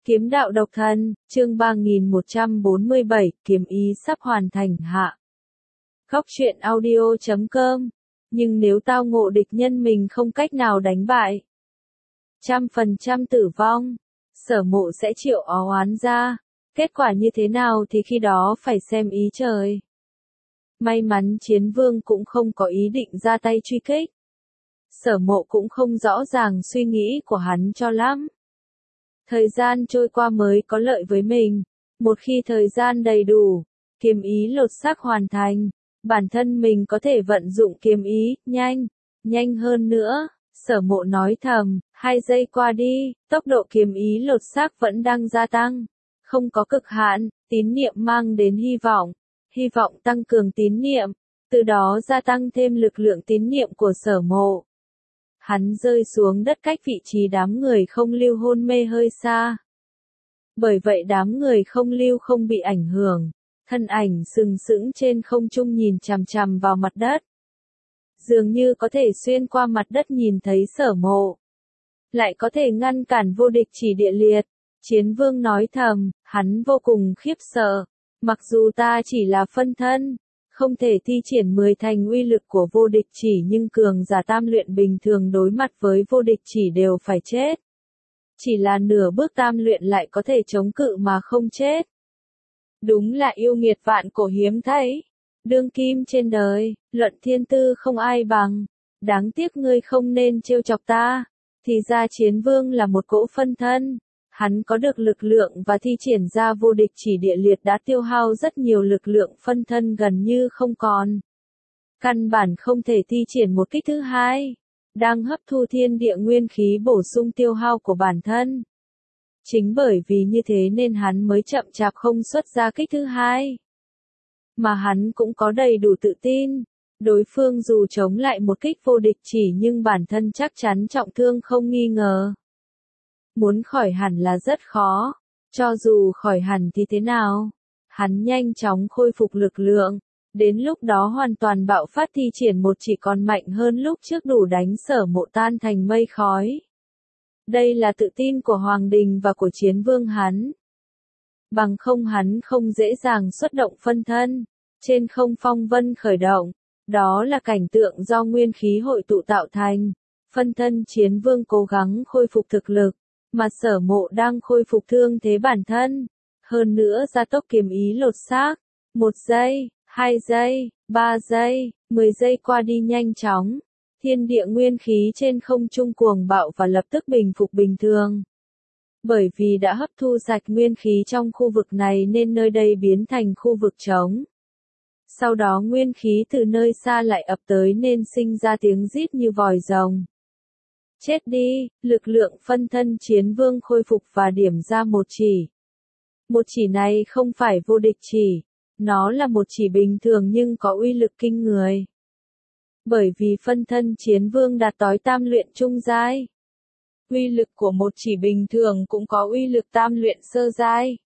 Kiếm đạo độc thân, chương 3147, kiếm ý sắp hoàn thành hạ. Góc truyện audio.com. Nhưng nếu tao ngộ địch nhân mình không cách nào đánh bại, 100% tử vong, Sở Mộ sẽ triệu oán ra. Kết quả như thế nào thì khi đó phải xem ý trời. May mắn Chiến Vương cũng không có ý định ra tay truy kích. Sở Mộ cũng không rõ ràng suy nghĩ của hắn cho lắm. Thời gian trôi qua mới có lợi với mình. Một khi thời gian đầy đủ, kiếm ý lột xác hoàn thành, bản thân mình có thể vận dụng kiếm ý, nhanh hơn nữa. Sở Mộ nói thầm, 2 giây qua đi, tốc độ kiếm ý lột xác vẫn đang gia tăng. Không có cực hạn, tín niệm mang đến hy vọng tăng cường tín niệm, từ đó gia tăng thêm lực lượng tín niệm của Sở Mộ. Hắn rơi xuống đất cách vị trí đám người không lưu hôn mê hơi xa. Bởi vậy đám người không lưu không bị ảnh hưởng, thân ảnh sừng sững trên không trung nhìn chằm chằm vào mặt đất. Dường như có thể xuyên qua mặt đất nhìn thấy Sở Mộ. Lại có thể ngăn cản vô địch chỉ địa liệt. Chiến Vương nói thầm, hắn vô cùng khiếp sợ. Mặc dù ta chỉ là phân thân, không thể thi triển 10 thành uy lực của vô địch chỉ, nhưng cường giả tam luyện bình thường đối mặt với vô địch chỉ đều phải chết. Chỉ là nửa bước tam luyện lại có thể chống cự mà không chết. Đúng là yêu nghiệt vạn cổ hiếm thấy. Đương kim trên đời, luận thiên tư không ai bằng. Đáng tiếc ngươi không nên trêu chọc ta. Thì ra Chiến Vương là một cỗ phân thân. Hắn có được lực lượng và thi triển ra vô địch chỉ địa liệt đã tiêu hao rất nhiều lực lượng phân thân gần như không còn. Căn bản không thể thi triển một kích thứ hai. Đang hấp thu thiên địa nguyên khí bổ sung tiêu hao của bản thân. Chính bởi vì như thế nên hắn mới chậm chạp không xuất ra kích thứ hai. Mà hắn cũng có đầy đủ tự tin. Đối phương dù chống lại một kích vô địch chỉ nhưng bản thân chắc chắn trọng thương không nghi ngờ. Muốn khỏi hẳn là rất khó. Cho dù khỏi hẳn thì thế nào? Hắn nhanh chóng khôi phục lực lượng. Đến lúc đó hoàn toàn bạo phát thi triển một chỉ còn mạnh hơn lúc trước đủ đánh Sở Mộ tan thành mây khói. Đây là tự tin của Hoàng Đình và của Chiến Vương hắn. Bằng không hắn không dễ dàng xuất động phân thân. Trên không phong vân khởi động. Đó là cảnh tượng do nguyên khí hội tụ tạo thành. Phân thân Chiến Vương cố gắng khôi phục thực lực. Mà Sở Mộ đang khôi phục thương thế bản thân. Hơn nữa gia tốc kiếm ý lột xác. 1 giây, 2 giây, 3 giây, 10 giây qua đi nhanh chóng. Thiên địa nguyên khí trên không trung cuồng bạo và lập tức bình phục bình thường. Bởi vì đã hấp thu sạch nguyên khí trong khu vực này nên nơi đây biến thành khu vực trống. Sau đó nguyên khí từ nơi xa lại ập tới nên sinh ra tiếng rít như vòi rồng. Chết đi, lực lượng phân thân Chiến Vương khôi phục và điểm ra một chỉ. Một chỉ này không phải vô địch chỉ. Nó là một chỉ bình thường nhưng có uy lực kinh người. Bởi vì phân thân Chiến Vương đạt tới tam luyện trung giai. Uy lực của một chỉ bình thường cũng có uy lực tam luyện sơ giai.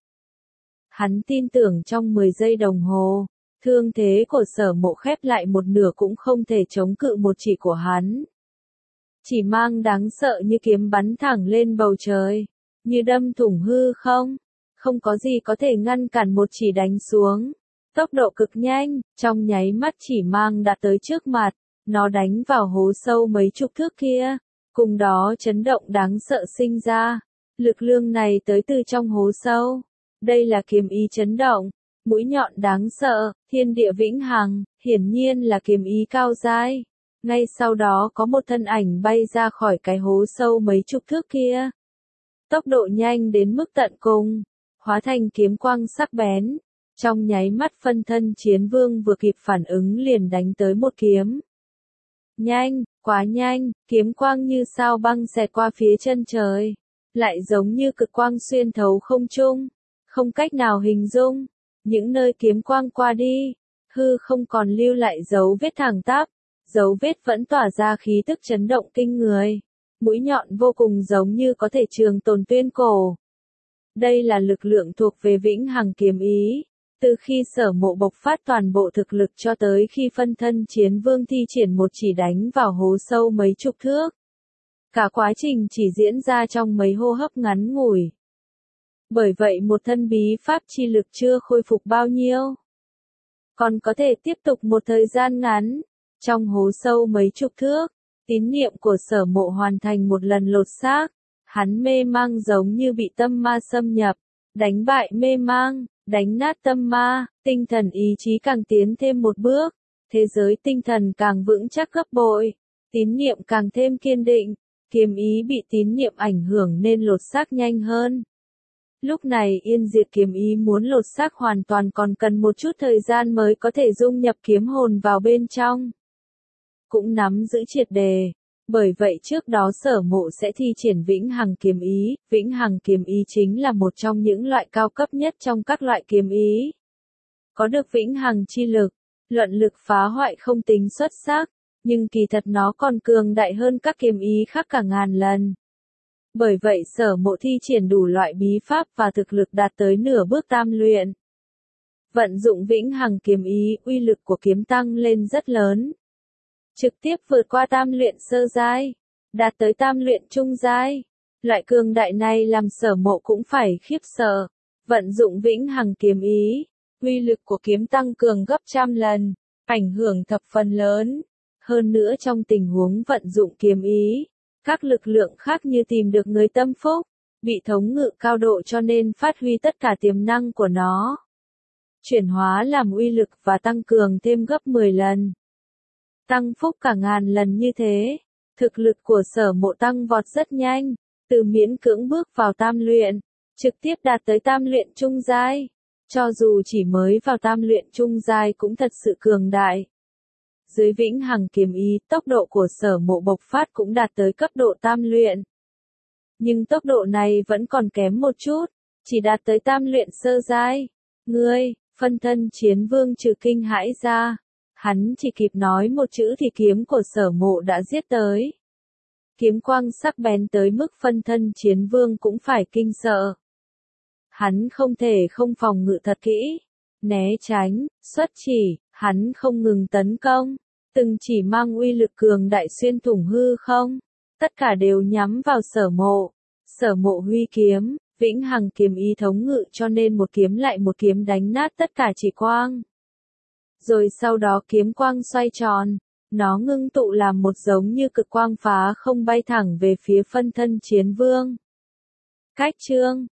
Hắn tin tưởng trong 10 giây đồng hồ, thương thế của Sở Mộ khép lại một nửa cũng không thể chống cự một chỉ của hắn. Chỉ mang đáng sợ như kiếm bắn thẳng lên bầu trời, như đâm thủng hư không. Không có gì có thể ngăn cản một chỉ đánh xuống. Tốc độ cực nhanh, trong nháy mắt chỉ mang đã tới trước mặt, nó đánh vào hố sâu mấy chục thước kia. Cùng đó chấn động đáng sợ sinh ra. Lực lượng này tới từ trong hố sâu. Đây là kiếm ý chấn động, mũi nhọn đáng sợ, thiên địa vĩnh hằng, hiển nhiên là kiếm ý cao giai. Ngay sau đó có một thân ảnh bay ra khỏi cái hố sâu mấy chục thước kia. Tốc độ nhanh đến mức tận cùng, hóa thành kiếm quang sắc bén. Trong nháy mắt phân thân Chiến Vương vừa kịp phản ứng liền đánh tới một kiếm. Nhanh, quá nhanh, kiếm quang như sao băng xẹt qua phía chân trời. Lại giống như cực quang xuyên thấu không trung. Không cách nào hình dung. Những nơi kiếm quang qua đi, hư không còn lưu lại dấu vết thẳng tắp. Dấu vết vẫn tỏa ra khí tức chấn động kinh người. Mũi nhọn vô cùng giống như có thể trường tồn tuyên cổ. Đây là lực lượng thuộc về vĩnh hằng kiếm ý. Từ khi Sở Mộ bộc phát toàn bộ thực lực cho tới khi phân thân Chiến Vương thi triển một chỉ đánh vào hố sâu mấy chục thước. Cả quá trình chỉ diễn ra trong mấy hô hấp ngắn ngủi. Bởi vậy một thân bí pháp chi lực chưa khôi phục bao nhiêu. Còn có thể tiếp tục một thời gian ngắn. Trong hố sâu mấy chục thước, tín niệm của Sở Mộ hoàn thành một lần lột xác. Hắn mê mang giống như bị tâm ma xâm nhập. Đánh bại mê mang, đánh nát tâm ma, tinh thần ý chí càng tiến thêm một bước. Thế giới tinh thần càng vững chắc gấp bội. Tín niệm càng thêm kiên định. Kiếm ý bị tín niệm ảnh hưởng nên lột xác nhanh hơn. Lúc này Yên Diệt kiếm ý muốn lột xác hoàn toàn còn cần một chút thời gian mới có thể dung nhập kiếm hồn vào bên trong. Cũng nắm giữ triệt đề. Bởi vậy trước đó Sở Mộ sẽ thi triển Vĩnh Hằng kiếm ý. Vĩnh Hằng kiếm ý chính là một trong những loại cao cấp nhất trong các loại kiếm ý. Có được Vĩnh Hằng chi lực, luận lực phá hoại không tính xuất sắc, nhưng kỳ thật nó còn cường đại hơn các kiếm ý khác cả ngàn lần. Bởi vậy Sở Mộ thi triển đủ loại bí pháp và thực lực đạt tới nửa bước tam luyện. Vận dụng Vĩnh Hằng kiếm ý, uy lực của kiếm tăng lên rất lớn. Trực tiếp vượt qua tam luyện sơ giai, đạt tới tam luyện trung giai. Loại cường đại này làm Sở Mộ cũng phải khiếp sợ. Vận dụng Vĩnh Hằng kiếm ý, uy lực của kiếm tăng cường gấp trăm lần, ảnh hưởng thập phần lớn. Hơn nữa trong tình huống vận dụng kiếm ý, các lực lượng khác như tìm được người tâm phúc, bị thống ngự cao độ cho nên phát huy tất cả tiềm năng của nó. Chuyển hóa làm uy lực và tăng cường thêm gấp 10 lần. Tăng phúc cả ngàn lần như thế, thực lực của Sở Mộ tăng vọt rất nhanh, từ miễn cưỡng bước vào tam luyện, trực tiếp đạt tới tam luyện trung giai. Cho dù chỉ mới vào tam luyện trung giai cũng thật sự cường đại. Dưới Vĩnh Hằng kiếm ý, tốc độ của Sở Mộ bộc phát cũng đạt tới cấp độ tam luyện. Nhưng tốc độ này vẫn còn kém một chút, chỉ đạt tới tam luyện sơ giai. Ngươi, phân thân chiến vương trừ kinh hãi ra. Hắn chỉ kịp nói một chữ thì kiếm của Sở Mộ đã giết tới. Kiếm quang sắc bén tới mức phân thân chiến vương cũng phải kinh sợ. Hắn không thể không phòng ngự thật kỹ, né tránh, xuất chỉ, hắn không ngừng tấn công, từng chỉ mang uy lực cường đại xuyên thủng hư không, tất cả đều nhắm vào Sở Mộ. Sở Mộ huy kiếm, Vĩnh Hằng kiếm ý thống ngự cho nên một kiếm lại một kiếm đánh nát tất cả chỉ quang. Rồi sau đó kiếm quang xoay tròn, nó ngưng tụ làm một giống như cực quang phá không bay thẳng về phía phân thân chiến vương. Cách chương